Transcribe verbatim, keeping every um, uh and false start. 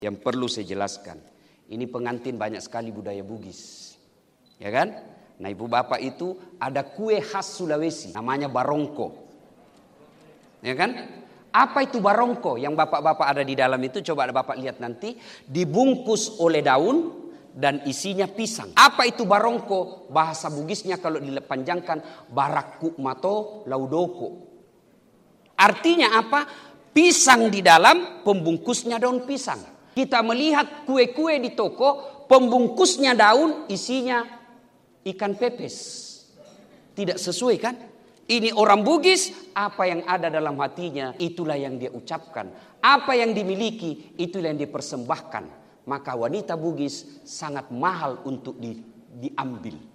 Yang perlu saya jelaskan, ini pengantin banyak sekali budaya Bugis, ya kan? Nah ibu bapak itu ada kue khas Sulawesi, namanya barongko, ya kan? Apa itu barongko yang bapak-bapak ada di dalam itu? Coba bapak lihat nanti, dibungkus oleh daun dan isinya pisang. Apa itu barongko? Bahasa Bugisnya kalau dipanjangkan barakku mato laudoko. Artinya apa? Pisang di dalam, pembungkusnya daun pisang. Kita melihat kue-kue di toko, pembungkusnya daun, isinya ikan pepes. Tidak sesuai kan? Ini orang Bugis, apa yang ada dalam hatinya, itulah yang dia ucapkan. Apa yang dimiliki, itulah yang dipersembahkan. Maka wanita Bugis sangat mahal untuk di, diambil.